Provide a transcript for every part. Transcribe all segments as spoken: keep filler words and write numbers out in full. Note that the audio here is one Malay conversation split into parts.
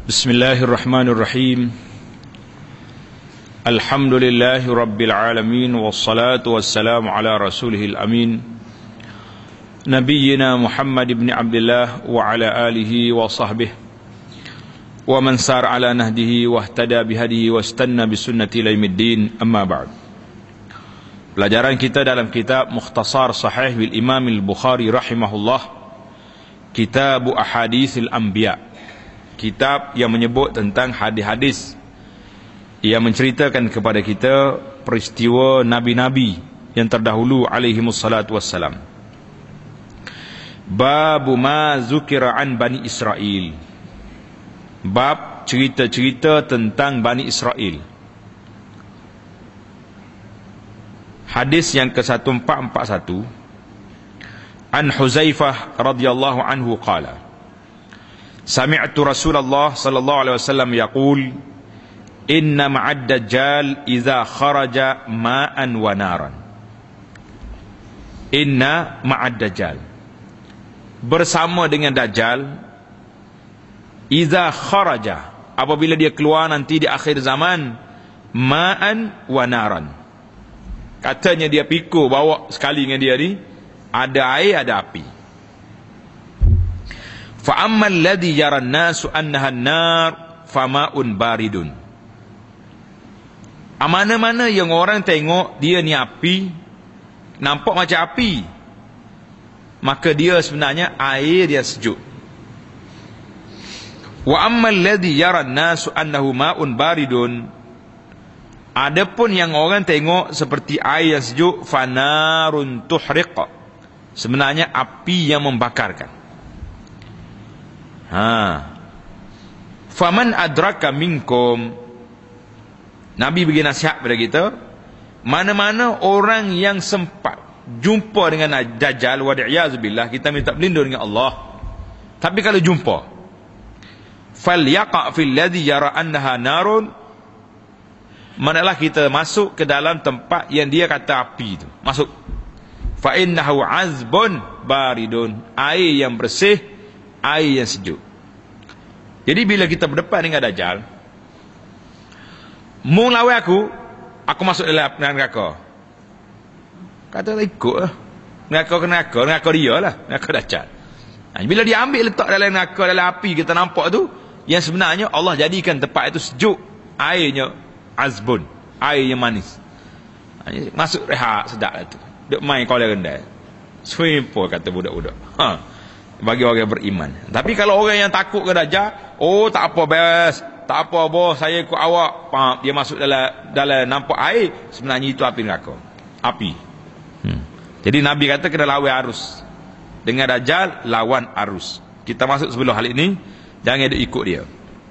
Bismillahirrahmanirrahim. Alhamdulillahi rabbil alamin, wassalatu wassalamu ala rasulihil amin, nabiyyina Muhammad ibn Abdullah wa ala alihi wa sahbihi wa man sar ala nahdihi wa ihtada bihadihi wa istanna bisunnati ila yaumiddin. Amma ba'd. Pelajaran kita dalam kitab Mukhtasar Sahih bil Imam al-Bukhari rahimahullah, Kitab Ahaditsil Anbiya, kitab yang menyebut tentang hadis-hadis yang menceritakan kepada kita peristiwa nabi-nabi yang terdahulu alaihimussalatu wassalam. Babu ma zukira an Bani Israel, bab cerita-cerita tentang Bani Israel. Hadis yang ke seribu empat ratus empat puluh satu, an Huzaifah radhiyallahu anhu qala, sami'tu Rasulullah sallallahu alaihi wasallam yaqul, inna ma'ad dajjal idza kharaja ma'an wa naran. Inna ma'ad dajjal, bersama dengan dajjal, idza kharaja, apabila dia keluar nanti di akhir zaman, ma'an wa naran, katanya dia pikul bawa sekali dengan dia ni, ada air ada api. Fa ammal ladzi yara an-nasu annaha an-nar fama'un baridun. Mana-mana yang orang tengok dia ni api, nampak macam api, maka dia sebenarnya air dia sejuk. Wa ammal ladzi yara an-nasu annahu ma'un baridun, adapun yang orang tengok seperti air yang sejuk, fanarun tuhriq, sebenarnya api yang membakarkan. Ha. Faman adraka minkum, Nabi bagi nasihat pada kita, mana-mana orang yang sempat jumpa dengan Dajjal, wa'iyyazubillah, kita minta berlindung dengan Allah, tapi kalau jumpa, falyaqa fil ladzi yara annaha narun, manalah kita masuk ke dalam tempat yang dia kata api itu, masuk. Fa innahu azbun baridun, air yang bersih, air yang sejuk. Jadi bila kita berdepan dengan Dajjal, mu lawan aku, aku masuk dalam neraka. Kata tak ikut lah, neraka ke neraka, neraka dia lah, neraka Dajjal. Nah, bila dia ambil letak dalam neraka, dalam api kita nampak tu, yang sebenarnya Allah jadikan tempat itu sejuk, airnya azbun, air yang manis. Nah, masuk rehat sedap lah tu, duk main kolam rendah, swimming pool kata budak-budak. Ha, bagi orang yang beriman. Tapi kalau orang yang takut ke Dajjal, oh tak apa best, tak apa bos, saya ikut awak. Paham? Dia masuk dalam dalam nampak air, sebenarnya itu api neraka, api. Hmm. Jadi Nabi kata kena lawan arus. Dengan Dajjal lawan arus. Kita masuk sebelum hal ini, jangan dia ikut dia.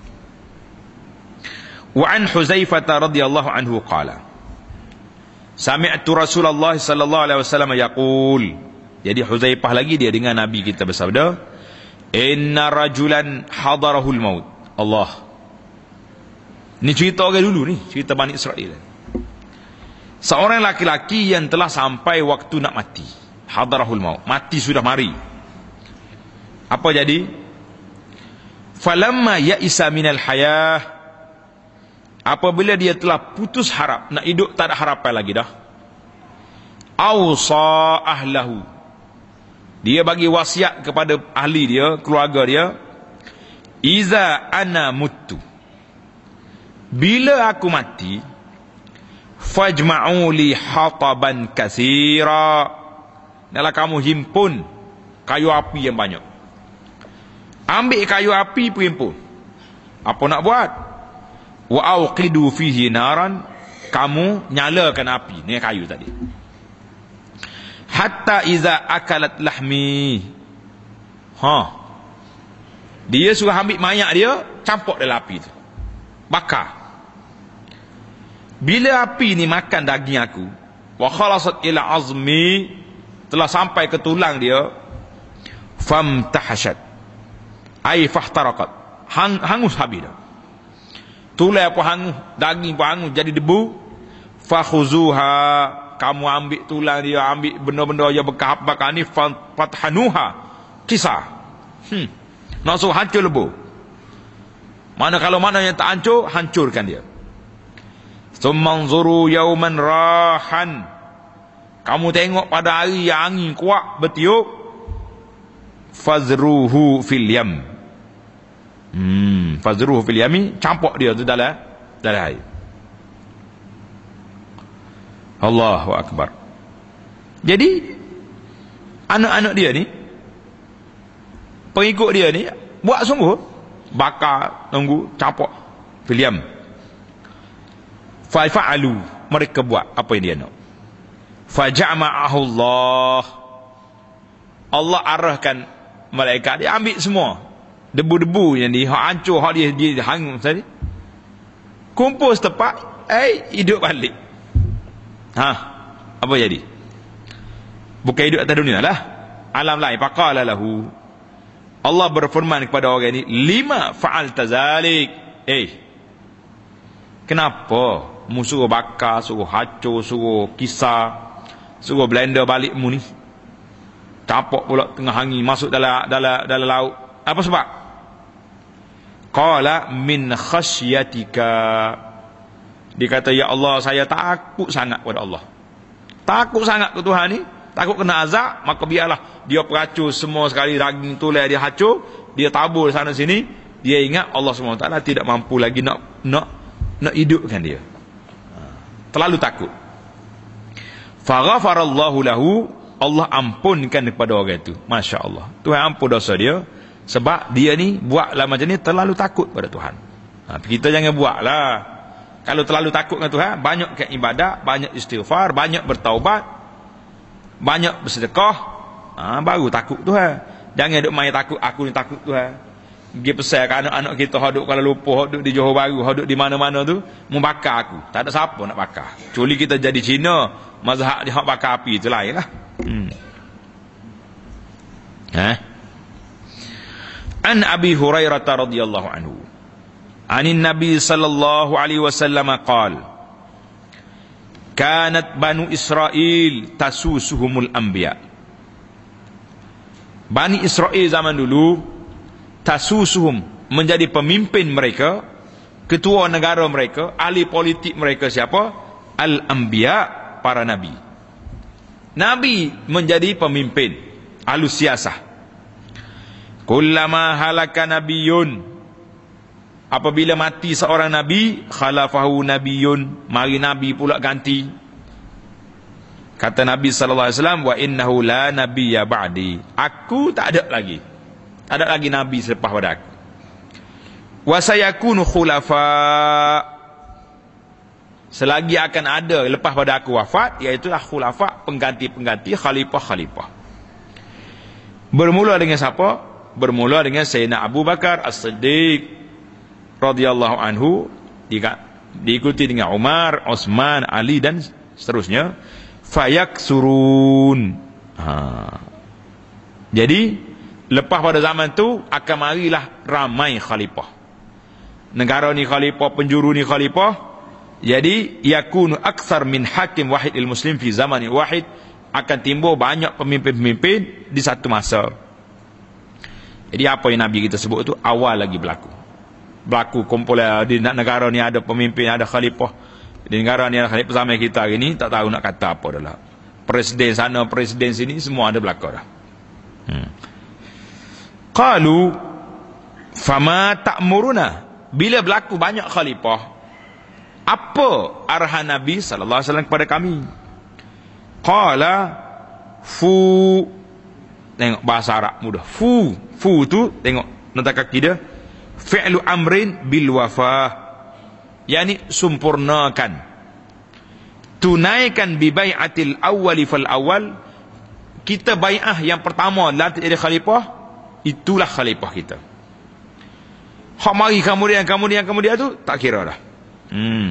Wa an Huzaifah radhiyallahu anhu qala, sami'tu Rasulullah sallallahu alaihi wasallam yaqul. Jadi Huzaifah lagi dia dengan Nabi kita bersabda, inna rajulan hadarahul maut. Allah, ni cerita orang dulu ni, cerita Bani Israel. Seorang laki-laki yang telah sampai waktu nak mati, hadarahul maut, mati sudah mari. Apa jadi? Falamma ya'isa minal hayah, apabila dia telah putus harap, nak hidup tak ada harapan lagi dah, awsa ahlahu, dia bagi wasiat kepada ahli dia, keluarga dia, iza ana muttu, bila aku mati, fajma'u li hataban katsira, naklah kamu himpun kayu api yang banyak. Ambil kayu api pun himpun. Apa nak buat? Wa auqidu fihi naran, kamu nyalakan api ni kayu tadi. Hatta iza akalat lahmi, ha, dia suruh ambil mayat dia, campur dalam api tu, bakar. Bila api ni makan daging aku, wa khalasat ila azmi, telah sampai ke tulang dia, famtahashat, ay fahtarakat, hang, hangus habis dah. Tulang pun hangus, daging pun hangus, jadi debu. Fakhuzuha, kamu ambil tulang dia, ambil benda-benda yang bekas bakar ni, fathanuha, kisah. Hmm. Nak suruh hancur lebu. Mana kalau mana yang tak hancur, hancurkan dia. Tsummanzuru yauman rahan. Kamu tengok pada hari yang angin kuat bertiup, fazruhu fil yam. Hmm, fazruhu fil yami, campur dia tu dalam dalam air. Allahu akbar. Jadi anak-anak dia ni, pengikut dia ni buat sungguh, bakar, tunggu, campur fil yam. Fa fa'alu, mereka buat apa yang dia nak. Faja'ma'ahu Allah. Allah arahkan malaikat, dia ambil semua debu-debu yang dia hancur, hak dia dia hang tadi, kumpul setempat, eh hidup balik. Ha, apa jadi? Bukan hidup atas dunia lah, alam lain. Faqala lahu, Allah berfirman kepada orang ni, lima fa'alta zalik. Eh, kenapa mu suruh bakar, suruh hancur, suruh kisar, suruh blender balik mu ni? Campur pula tengah angin, masuk dalam dalam dalam laut. Apa sebab? Qala min khasyatika. Dia kata, ya Allah, saya takut sangat kepada Allah. Takut sangat ke Tuhan ni, takut kena azab, maka biarlah dia peracur semua sekali, daging tulang dia hancur, dia tabur sana sini. Dia ingat Allah subhanahu wa taala tidak mampu lagi nak nak nak hidupkan dia. Terlalu takut. Faghafarallahu lahu, Allah ampunkan kepada orang itu. Masya Allah, Tuhan ampun dosa dia, sebab dia ni buatlah macam ni, terlalu takut pada Tuhan. Ha, kita jangan buatlah. Kalau terlalu takut dengan Tuhan, banyakkan ibadat, banyak istighfar, banyak bertaubat, banyak bersedekah, ha, baru takut Tuhan. Jangan duk main takut, aku ni takut Tuhan. Pergi pesan ke anak-anak kita hoduk Kuala Lumpur, hoduk di Johor Bahru, hoduk di mana-mana tu, membakar aku. Tak ada siapa nak bakar. Kecuali kita jadi Cina, mazhab dia hak bakar api tu lain lah. Hmm. Ha? An Abi Hurairah radhiyallahu anhu, anin Nabi sallallahu alaihi wasallam qala, kanat banu Israel tasusuhumul anbiya. Bani Israel zaman dulu, tasusuhum, menjadi pemimpin mereka, ketua negara mereka, ahli politik mereka siapa? Al-anbiya, para nabi. Nabi menjadi pemimpin, ahlu siasah. Kullama halaka nabiyun, apabila mati seorang nabi, khalafahu nabiyun, mari nabi pula ganti. Kata Nabi sallallahu alaihi wasallam, wa innahu la nabiyya ba'di, aku tak ada lagi, tak ada lagi nabi selepas pada aku. Wa sayakunu khulafa, selagi akan ada lepas pada aku wafat, iaitu khulafa, pengganti-pengganti, khalifah-khalifah. Bermula dengan siapa? Bermula dengan Sayyidina Abu Bakar As-Siddiq radhiyallahu anhu, diikuti dengan Umar, Utsman, Ali dan seterusnya. Fayaksurun. Ha. Jadi lepas pada zaman tu akan marilah ramai khalifah. Negara ni khalifah, penjuru ni khalifah. Jadi yakunu akthar min hakim wahid il muslim fi zaman wahid, akan timbul banyak pemimpin-pemimpin di satu masa. Jadi apa yang Nabi kita sebut tu awal lagi berlaku. Berlaku kumpulan di negara ni ada pemimpin, ada khalifah. Di negara ni ada khalifah, zaman kita hari ni tak tahu nak kata apa dah lah. Presiden sana, presiden sini, semua ada berlaku dah. Hmm. Qalu fama ta'muruna, bila berlaku banyak khalifah, apa arahan Nabi sallallahu alaihi wasallam kepada kami? Qala fu, tengok bahasa Arab mudah. Fu, fu tu tengok nota kaki dia, fi'lu amrin bil wafah, yakni sempurnakan, tunaikan bi bai'atil awwali fal awal. Kita bai'ah yang pertama lantik jadi khalifah, itulah khalifah kita. Hak mari kemudian kemudian kemudian tu tak kira dah. Hmm.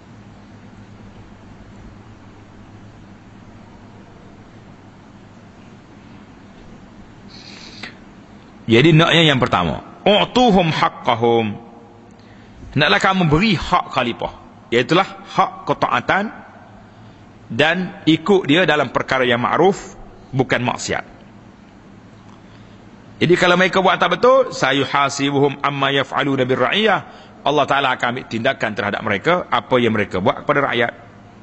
Jadi naknya yang pertama, u'tuhum haqqahum, hendaklah kamu beri hak khalifah, iaitulah hak ketaatan dan ikut dia dalam perkara yang ma'ruf, bukan maksiat. Jadi kalau mereka buat tak betul, sayuhasibuhum amma yaf'aluna birra'iyah, Allah Ta'ala akan ambil tindakan terhadap mereka apa yang mereka buat kepada rakyat.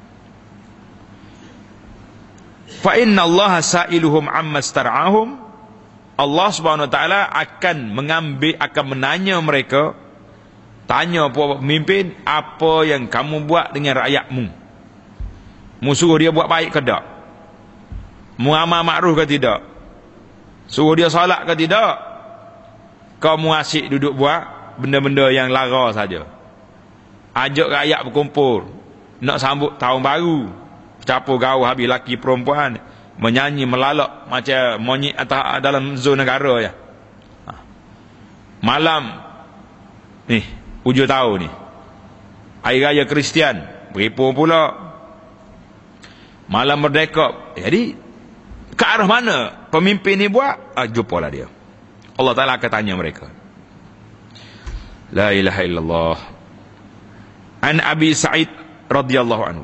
Fa inna Allah sa'iluhum amma star'ahum, Allah Subhanahu Wa Ta'ala akan mengambil, akan menanya mereka, tanya pemimpin, apa yang kamu buat dengan rakyatmu? Mu suruh dia buat baik ke tak? Mu amal makruf ke tidak? Suruh dia solat ke tidak? Kau mu asyik duduk buat benda-benda yang lara saja. Ajak rakyat berkumpul, nak sambut tahun baru, capur gaul habis laki perempuan, menyanyi melalak macam monyet atas dalam zon negara ya. Ha. Malam ni hujung tahun ni, hari raya Kristian, beripun pula malam merdeka. Jadi ke arah mana pemimpin ni buat, ah, jumpalah dia. Allah Ta'ala akan tanya mereka. La ilaha illallah. An Abi Sa'id radhiyallahu anhu,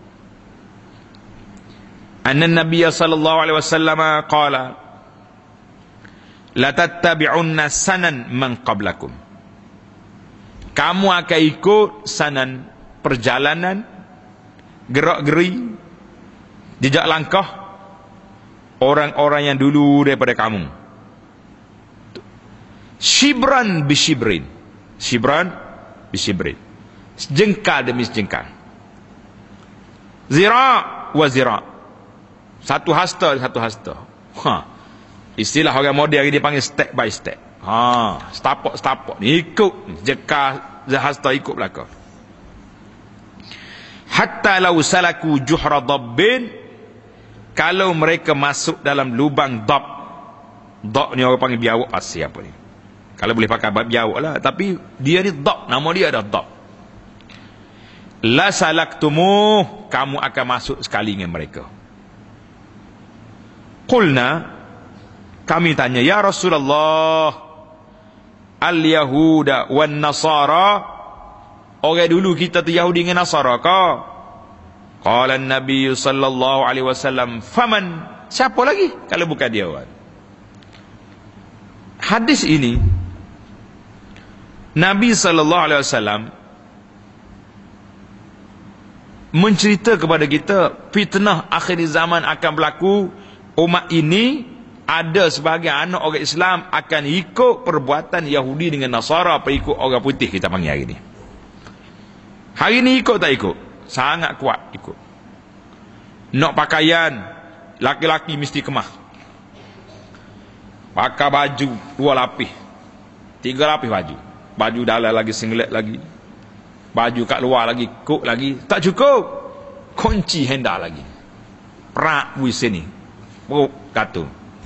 anna Nabiy sallallahu alaihi wasallam qala la tattabi'unna sanan man qablakum, kamu akan ikut sanan, perjalanan, gerak-geri, jejak langkah orang-orang yang dulu daripada kamu. Shibran bi shibrin, shibran bi shibrin, sejengkal demi sejengkal, zira' wa zira', satu hasta satu hasta. Ha. Istilah orang moden dia panggil step by step. Ha, setapak setapak ni ikut jeka hasta ikut belakang. Hatta law salaku juhra dabbin, kalau mereka masuk dalam lubang dab. Dab ni orang panggil biawak asli apa ni? Kalau boleh pakai biawak lah, tapi dia ni dab, nama dia ada dab. La salaktumuh, kamu akan masuk sekali dengan mereka. Qulna, kami tanya, ya Rasulullah, al-Yahuda wan Nasara, orang dulu kita tu Yahudi dengan Nasara ke? Qala an-Nabi sallallahu alaihi wasallam, faman, siapa lagi kalau bukan dia? Hadis ini Nabi sallallahu alaihi wasallam mencerita kepada kita fitnah akhir zaman akan berlaku. Umat ini ada sebagai anak orang Islam akan ikut perbuatan Yahudi dengan Nasara, perikut orang putih kita panggil hari ini. Hari ini ikut tak ikut? Sangat kuat ikut. Nak pakaian, laki-laki mesti kemah. Pakai baju dua lapis, tiga lapis baju. Baju dalam lagi, singlet lagi, baju kat luar lagi, kok lagi. Tak cukup, kunci hendak lagi. Perak bui sini, perut katung.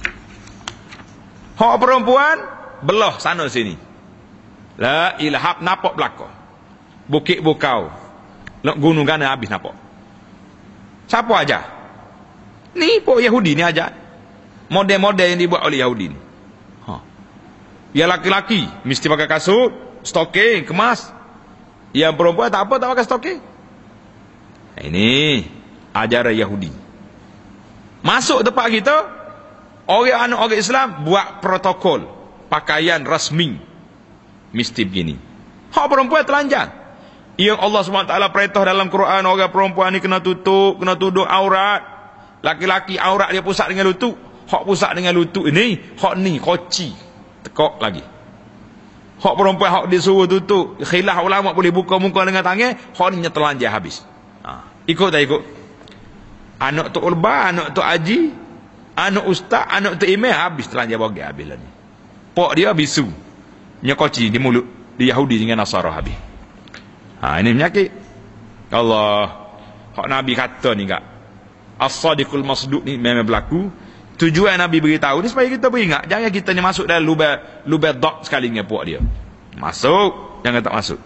Hak perempuan belah sana sini. La ilaha, nampak belakang. Bukit Bukau, nak gunung Gana habis nampak. Siapa aja? Ni pok Yahudi ni aja. Model-model yang dibuat oleh Yahudi ni. Ha. Yang laki-laki mesti pakai kasut, stocking, kemas. Yang perempuan tak apa, tak pakai stocking. Ini ajaran Yahudi. Masuk tempat kita, orang anak orang Islam buat protokol, pakaian rasmi mesti begini. Hak perempuan telanjang. Yang Allah subhanahu wa taala perintah dalam Quran, orang perempuan ni kena tutup, kena tutup aurat. Laki-laki aurat dia pusat dengan lutut. Hak pusat dengan lutut ini, hak ni koci tekok lagi. Hak perempuan hak disuruh tutup, khilaf ulama boleh buka muka dengan tangan, hak ni telanjang habis. Ha. Ikut tak ikut? Anak tu ulba, anak tu haji, anak ustaz, anak tu imam, habis telanjang bagi habis lah ni. Pok dia bisu, nyekoci di mulut di Yahudi dengan Nasara habis. Ha, ini penyakit. Allah, hak Nabi kata ni kak, as-sadiqul masduq ni memang berlaku. Tujuan Nabi beritahu ni supaya kita beringat, jangan kita ni masuk dalam lubang lubang dok sekali dengan puak dia. Masuk, jangan tak masuk.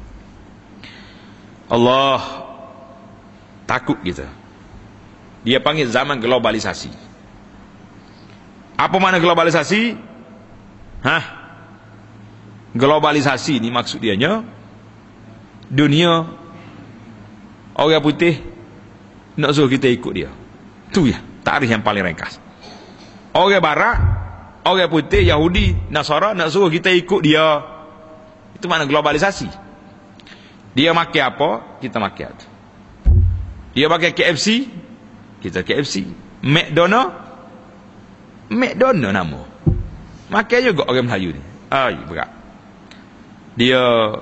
Allah takut kita. Dia panggil zaman globalisasi. Apa makna globalisasi? Hah? Globalisasi ni maksud dia nya dunia orang putih nak suruh kita ikut dia. Tu ya, takrif yang paling ringkas. Orang barat, orang putih, Yahudi, Nasara nak suruh kita ikut dia. Itu makna globalisasi. Dia makan apa, kita makan itu. Dia pakai K F C, kita K F C. McDonald, McDonald nama. Makan juga orang Melayu ni. Ai, berat. Dia,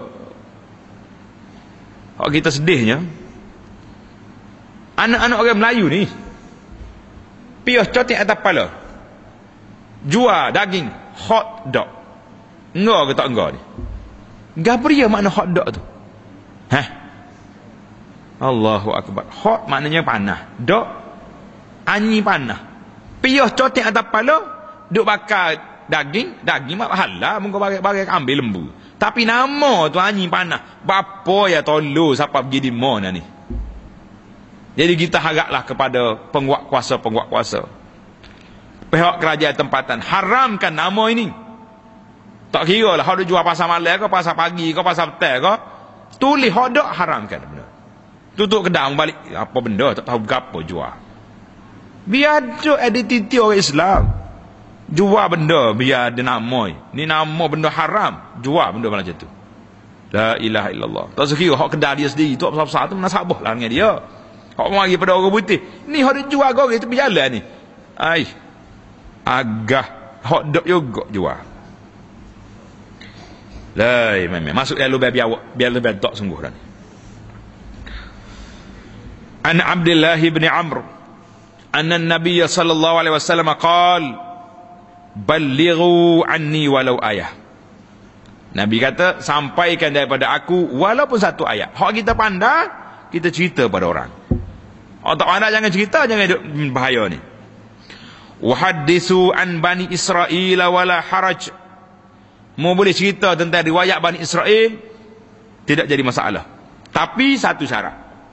kalau kita sedihnya, anak-anak orang Melayu ni, pios cotik atas kepala, jual daging hot dog. Enggak ke tak enggak ni? Gabriel makna hot dog tu? Hah? Allahu Akbar. Hot maknanya panas. Dog, anyi panas. Pios cotik atas kepala, duk bakar daging, daging mak halal, muka bagai-bagai ambil lembu. Tapi nama tu anyi panas. Bapa ya tolong siapa pergi di mana ni? Jadi kita haraplah kepada penguat kuasa-penguat kuasa, pihak kerajaan tempatan, haramkan nama ini. Tak kira lah hak jual pasar malam ke, pasar pagi ke, pasar petang ke, tulis hak dak haramkan benda. Tutup kedai balik apa benda tak tahu berapa jual. Biar ada identiti orang Islam. Jual benda biar ada nama. Ni nama benda haram, jual benda macam tu. La ilaha illallah. Tak sekira hak kedai dia sendiri tu besar-besar tu menasabah lah dengan dia. Hak mari pada orang putih. Ni hak dia jual goreng tu berjalan ni. Ai. Agak hak dok juga jual. La memang masuk dalam biar biar biar lebih tak sungguh dah ni. An Abdullah bin Amr anna an-nabiy sallallahu alaihi wasallam qala ballighu anni walau ayah. Nabi kata sampaikan daripada aku walaupun satu ayat. Hak kita pandai, kita cerita pada orang. Hak tak pandai jangan cerita, jangan duk bahaya ni. Wa hadithu an bani Israil wala haraj. Mau boleh cerita tentang riwayat Bani Israel, tidak jadi masalah. Tapi satu syarat.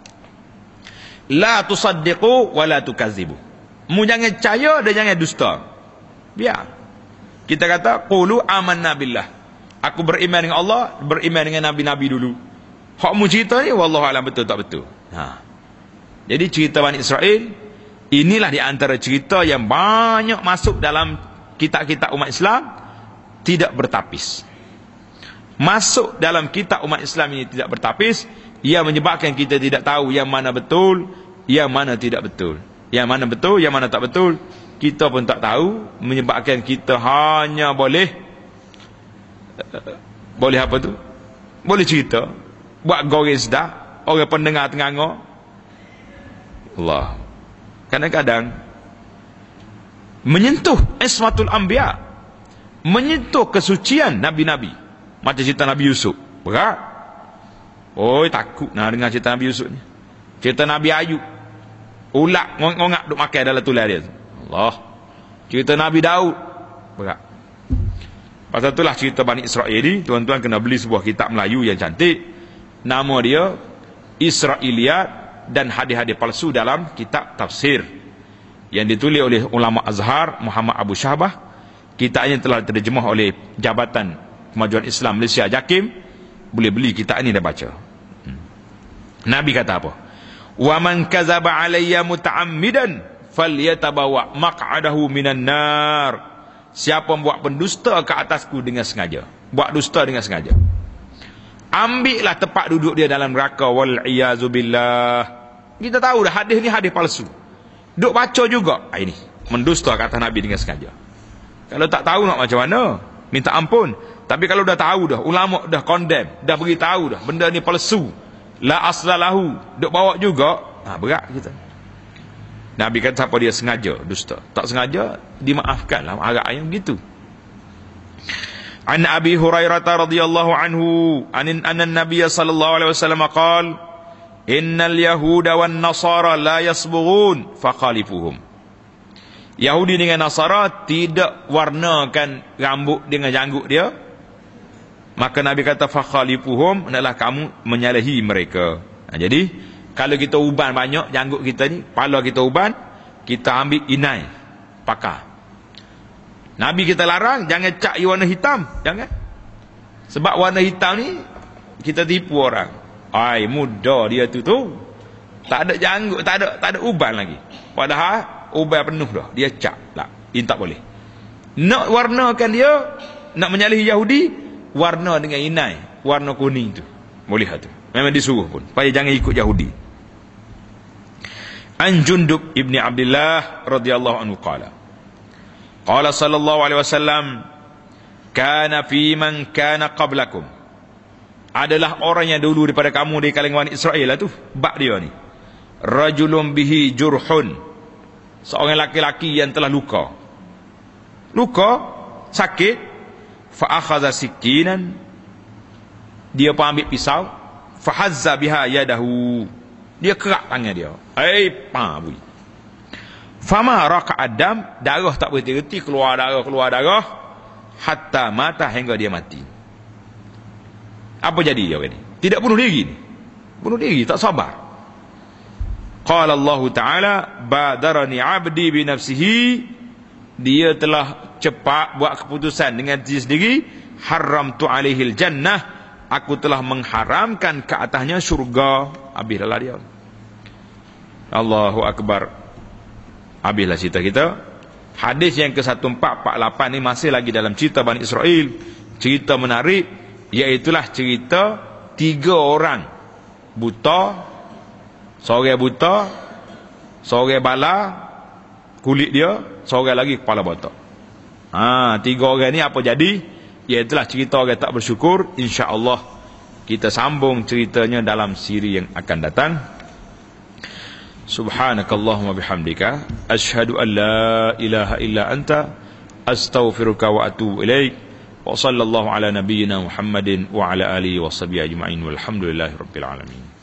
La tusaddiqu wa la tukazzibu. Mu jangan percaya dan jangan dusta. Biar. Kita kata qulu amanna billah. Aku beriman dengan Allah, beriman dengan nabi-nabi dulu. Hak mu cerita ni wallahu alam betul tak betul. Ha. Jadi cerita Bani Israel inilah di antara cerita yang banyak masuk dalam kitab-kitab umat Islam, tidak bertapis. Masuk dalam kitab umat Islam ini tidak bertapis, ia menyebabkan kita tidak tahu yang mana betul, yang mana tidak betul. Yang mana betul, yang mana tak betul, kita pun tak tahu, menyebabkan kita hanya boleh boleh apa tu? Boleh cerita, buat goreng sedap, orang pendengar tengah-tengah. Allah. Kadang-kadang menyentuh ismatul anbiya, menyentuh kesucian nabi-nabi. Macam cerita Nabi Yusuf, berat. Oi, takut nak dengar cerita Nabi Yusuf ni. Cerita Nabi Ayub, ulak ngongak duk makan dalam tulang dia. Allah. Cerita Nabi Daud, berat. Pasal itulah cerita Bani Israel ni, tuan-tuan kena beli sebuah kitab Melayu yang cantik. Nama dia Israiliyat dan hadis-hadis palsu dalam kitab tafsir, yang ditulis oleh ulama Azhar Muhammad Abu Syahbah. Kitabnya telah terjemah oleh Jabatan Kemajuan Islam Malaysia JAKIM. Boleh beli kitab ini dah baca. hmm. Nabi kata apa? Wa man kadzaba alayya muta'ammidan falyatabawa maq'adahu minan nar. Siapa buat pendusta ke atasku dengan sengaja, buat dusta dengan sengaja, ambillah tempat duduk dia dalam neraka. Wal iyazu billah. Kita tahu dah hadis ni hadis palsu, duk baca juga. Ini mendusta kata Nabi dengan sengaja. Kalau tak tahu nak macam mana, minta ampun. Tapi kalau dah tahu dah, ulama dah condemn, dah beritahu dah benda ni palsu, la aslalahu, duk bawa juga, ha, berat kita. Nabi kata siapa dia sengaja dusta, tak sengaja dimaafkanlah, agak ayam begitu. An Abi Hurairah radhiyallahu anhu anin anna Nabiy sallallahu alaihi wasallam qala innal yahuda wan nasara la yasbughun faqalifuhum. Yahudi dengan Nasara tidak warnakan rambut dengan janggut dia, maka Nabi kata fakhalifuhum, adalah kamu menyalahi mereka. Ha, jadi kalau kita uban banyak janggut kita ni, kepala kita uban, kita ambil inai pakar. Nabi kita larang jangan cat warna hitam, jangan. Sebab warna hitam ni kita tipu orang. Ai muda dia tu tu tak ada janggut, tak ada tak ada uban lagi, padahal uban penuh dah, dia cat lah. Ini tak boleh. Nak warnakan dia, nak menyalahi Yahudi, warna dengan inai, warna kuning tu. Boleh tu. Memang disuruh pun. Supaya jangan ikut Yahudi. An Jundub ibni Abdullah radhiyallahu anhu qala. Qala sallallahu alaihi wasallam, kana fi man kana qablakum. Adalah orang yang dulu daripada kamu di kalangan Israel lah tu. Bab dia ni. Rajulun bihi jurhun. Seorang laki-laki yang telah luka. Luka, sakit, fa akhadha sikinan. Dia pun ambil pisau, fa hazza biha yadahu. Dia kerak tangan dia. Ai pa bui. Fama raqa adam, darah tak berhenti-henti, keluar darah, keluar darah hatta mata, hingga dia mati. Apa jadi dia ni? Tidak bunuh diri ni. Bunuh diri, tak sabar. Qala Allah Ta'ala, badarani 'abdi bi nafsihi. Dia telah cepat buat keputusan dengan diri sendiri, haramtu 'alaihil jannah. Aku telah mengharamkan ke atasnya syurga. Habislah dia. Allahu Akbar. Habislah cerita kita. Hadis yang ke seribu empat ratus empat puluh lapan ni masih lagi dalam cerita Bani Israel. Cerita menarik, iaitulah cerita tiga orang buta, seorang buta, seorang bala kulit dia, seorang lagi kepala botak. Ha, tiga orang ni apa jadi? Iaitulah cerita orang tak bersyukur. InsyaAllah kita sambung ceritanya dalam siri yang akan datang. Subhanakallahumma bihamdika asyhadu an la ilaha illa anta astaghfiruka wa atubu ilaik. Wa sallallahu ala nabiyyina Muhammadin wa ala alihi wa sahbihi ajma'in walhamdulillahi rabbil alamin.